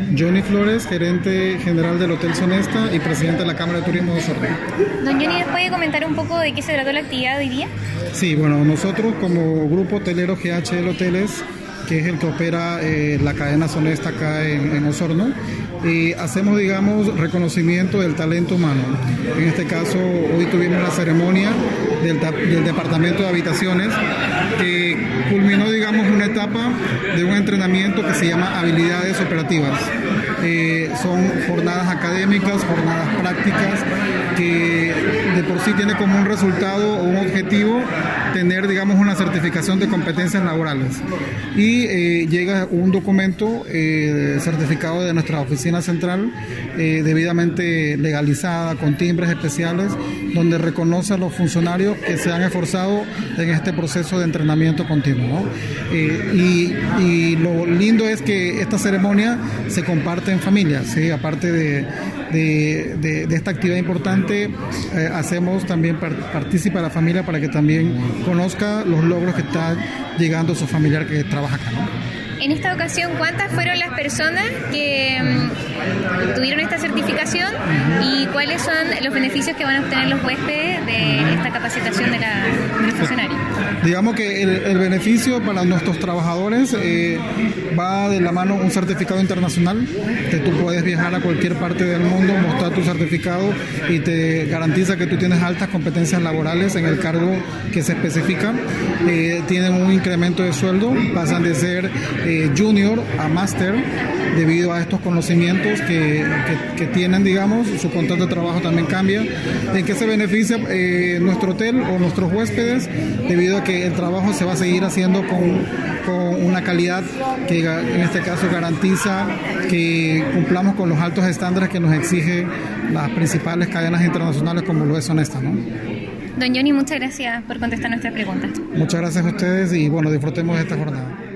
Johnny Flores, gerente general del Hotel Sonesta y presidente de la Cámara de Turismo de Osorno. Don Johnny, ¿nos puede comentar un poco de qué se trató la actividad de hoy día? Sí, bueno, nosotros como grupo hotelero GHL Hoteles, que es el que opera la cadena Sonesta acá en Osorno, hacemos, digamos, reconocimiento del talento humano. En este caso, hoy tuvimos la ceremonia del Departamento de Habitaciones, que culminó, digamos, una etapa de un entrenamiento que se llama habilidades operativas. Son jornadas académicas, jornadas prácticas, que de por sí tiene como un resultado o un objetivo tener, digamos, una certificación de competencias laborales. Y llega un documento certificado de nuestra oficina central, debidamente legalizada, con timbres especiales, donde reconoce a los funcionarios que se han esforzado en este proceso de entrenamiento continuo, ¿no? Y lo lindo es que esta ceremonia se comparte en familia, ¿sí? Aparte de esta actividad importante, hacemos también partícipe a la familia para que también conozca los logros que está llegando su familiar que trabaja acá, ¿no? En esta ocasión, ¿cuántas fueron las personas que tuvieron esta certificación y cuáles son los beneficios que van a obtener los huéspedes de esta capacitación de los funcionarios? Digamos que el beneficio para nuestros trabajadores va de la mano un certificado internacional, que tú puedes viajar a cualquier parte del mundo, mostrar tu certificado y te garantiza que tú tienes altas competencias laborales en el cargo que se especifica. Tienen un incremento de sueldo, pasan de ser junior a máster debido a estos conocimientos que tienen, digamos. Su contrato de trabajo también cambia. ¿En qué se beneficia nuestro hotel o nuestros huéspedes? Debido a que el trabajo se va a seguir haciendo con una calidad que en este caso garantiza que cumplamos con los altos estándares que nos exige las principales cadenas internacionales como lo es Sonesta, ¿no? Don Johnny, muchas gracias por contestar nuestras preguntas. Muchas gracias a ustedes y bueno, disfrutemos de esta jornada.